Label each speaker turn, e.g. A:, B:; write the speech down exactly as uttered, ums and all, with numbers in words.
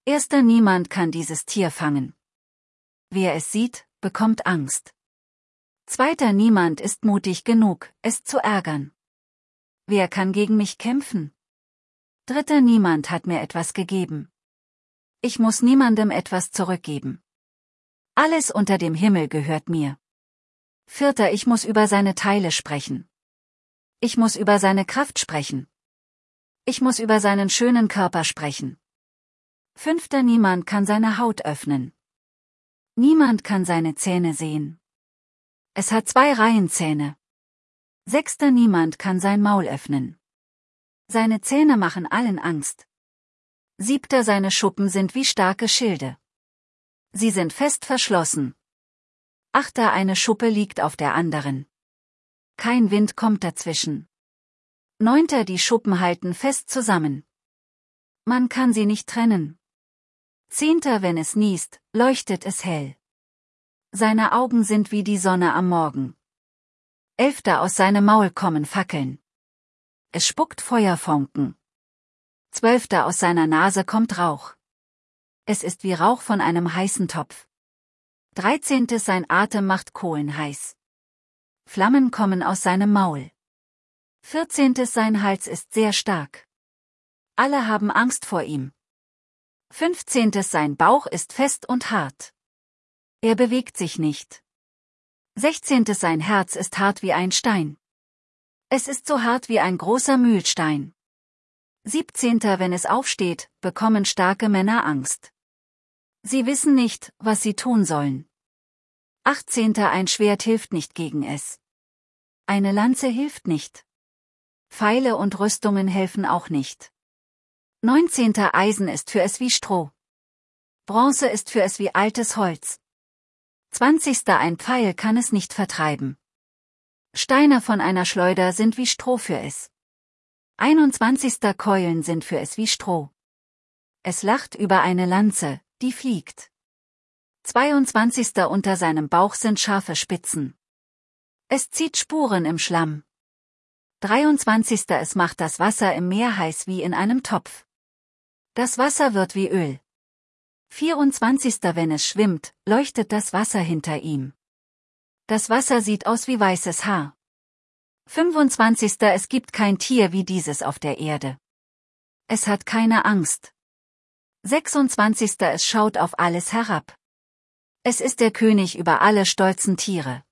A: Erster Niemand kann dieses Tier fangen. Wer es sieht, bekommt Angst. Zweiter Niemand ist mutig genug, es zu ärgern. Wer kann gegen mich kämpfen? Dritter Niemand hat mir etwas gegeben. Ich muss niemandem etwas zurückgeben. Alles unter dem Himmel gehört mir. Vierter, ich muss über seine Teile sprechen. Ich muss über seine Kraft sprechen. Ich muss über seinen schönen Körper sprechen. Fünfter, niemand kann seine Haut öffnen. Niemand kann seine Zähne sehen. Es hat zwei Reihen Zähne. Sechster, niemand kann sein Maul öffnen. Seine Zähne machen allen Angst. Siebter, seine Schuppen sind wie starke Schilde. Sie sind fest verschlossen. Achter, eine Schuppe liegt auf der anderen. Kein Wind kommt dazwischen. Neunter, die Schuppen halten fest zusammen. Man kann sie nicht trennen. Zehnter, wenn es niest, leuchtet es hell. Seine Augen sind wie die Sonne am Morgen. Elfter, aus seinem Maul kommen Fackeln. Es spuckt Feuerfunken. Zwölfter, aus seiner Nase kommt Rauch. Es ist wie Rauch von einem heißen Topf. Dreizehntes, sein Atem macht Kohlen heiß. Flammen kommen aus seinem Maul. Vierzehntes, sein Hals ist sehr stark. Alle haben Angst vor ihm. Fünfzehntes, sein Bauch ist fest und hart. Er bewegt sich nicht. Sechzehntes, sein Herz ist hart wie ein Stein. Es ist so hart wie ein großer Mühlstein. Siebzehnter, wenn es aufsteht, bekommen starke Männer Angst. Sie wissen nicht, was sie tun sollen. Achtzehnter, ein Schwert hilft nicht gegen es. Eine Lanze hilft nicht. Pfeile und Rüstungen helfen auch nicht. Neunzehnter, Eisen ist für es wie Stroh. Bronze ist für es wie altes Holz. Zwanzigster, ein Pfeil kann es nicht vertreiben. Steine von einer Schleuder sind wie Stroh für es. Einundzwanzigster, Keulen sind für es wie Stroh. Es lacht über eine Lanze, die fliegt. Zweiundzwanzigster, unter seinem Bauch sind scharfe Spitzen. Es zieht Spuren im Schlamm. Dreiundzwanzigster, es macht das Wasser im Meer heiß wie in einem Topf. Das Wasser wird wie Öl. Vierundzwanzigster, wenn es schwimmt, leuchtet das Wasser hinter ihm. Das Wasser sieht aus wie weißes Haar. Fünfundzwanzigster, es gibt kein Tier wie dieses auf der Erde. Es hat keine Angst. Sechsundzwanzigster, es schaut auf alles herab. Es ist der König über alle stolzen Tiere.